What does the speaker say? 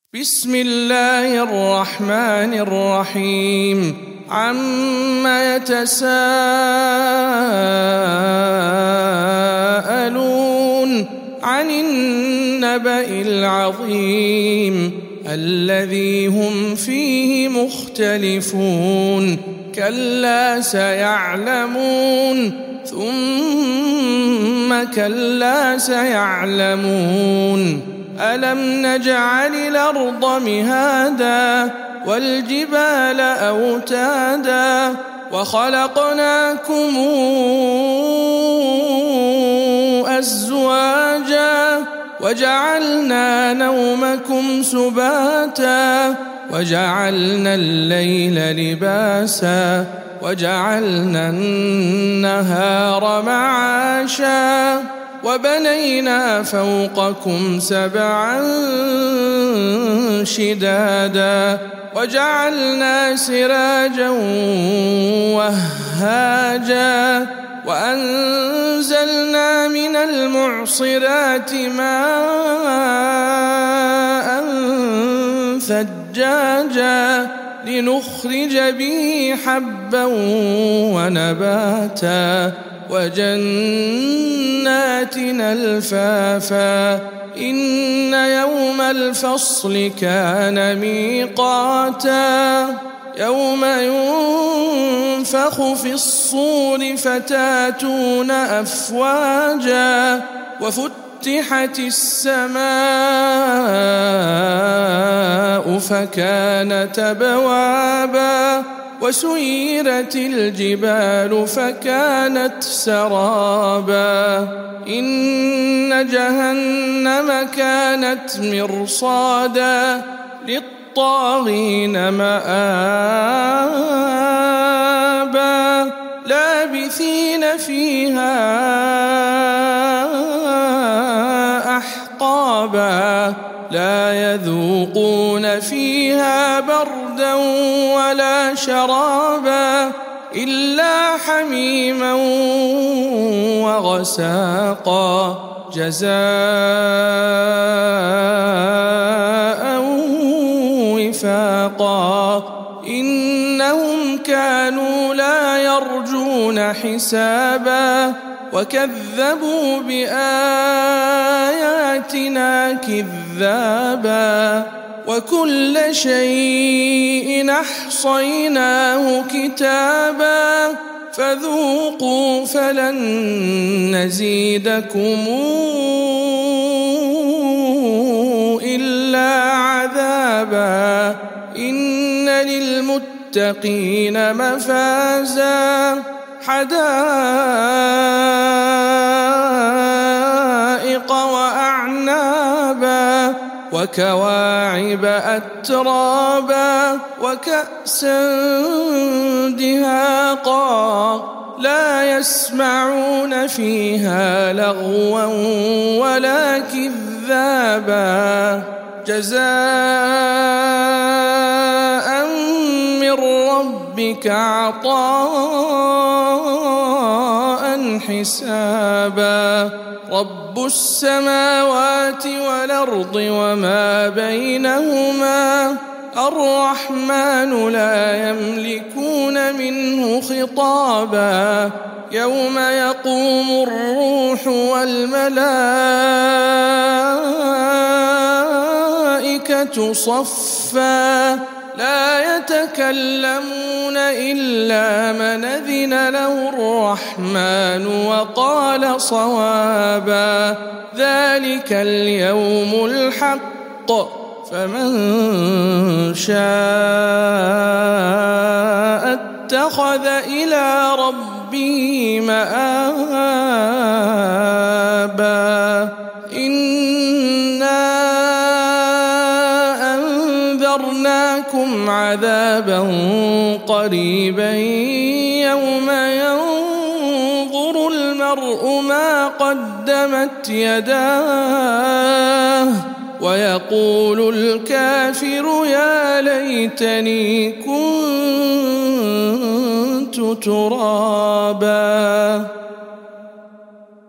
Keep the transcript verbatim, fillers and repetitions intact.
بسم الله الرحمن الرحيم عما يتساءلون عن النبأ العظيم الذي هم فيه مختلفون كلا سيعلمون ثم كلا سيعلمون ألم نجعل الأرض مهادا والجبال أوتادا وخلقناكم أزواجا وجعلنا نومكم سباتا وجعلنا الليل لباسا وجعلنا النهار معاشا وبنينا فوقكم سبعا شدادا وجعلنا سراجا وهاجا وأنزلنا من المعصرات ماء ثجاجا لنخرج به حبا ونباتا وجنات ألفافا إن يوم الفصل كان ميقاتا يوم ينفخ في الصور فتاتون أفواجا وفتحت السماء فكانت أبوابا وسيرت الجبال فكانت سرابا إن جهنم كانت مرصادا للطاغين مآبا لابثين فيها أحقابا لا يذوقون فيها بردا ولا شرابا إلا حميما وغساقا جزاء وفاقا إنهم كانوا لا يرجون حسابا وكذبوا بآياتنا كذابا وكل شيء أحصيناه كتابا فذوقوا فلن نزيدكم إلا عذابا إن للمتقين مفازا حدائق وأعنابا وكواعب أترابا وكأسا دهاقا لا يسمعون فيها لغوا ولا كذابا جزاء من ربك عطاء حسابا رب السماوات والأرض وما بينهما الرحمن لا يملكون منه خطابا يوم يقوم الروح والملائكة صفا لا يتكلمون إلا من أذن له الرحمن وقال صوابا ذلك اليوم الحق فمن شاء اتخذ إلى ربه مآبا إنا أنذرناكم عذابا قريبا يوم ينظر المرء ما قدمت يداه ويقول الكافر يا ليتني كنت ترابا.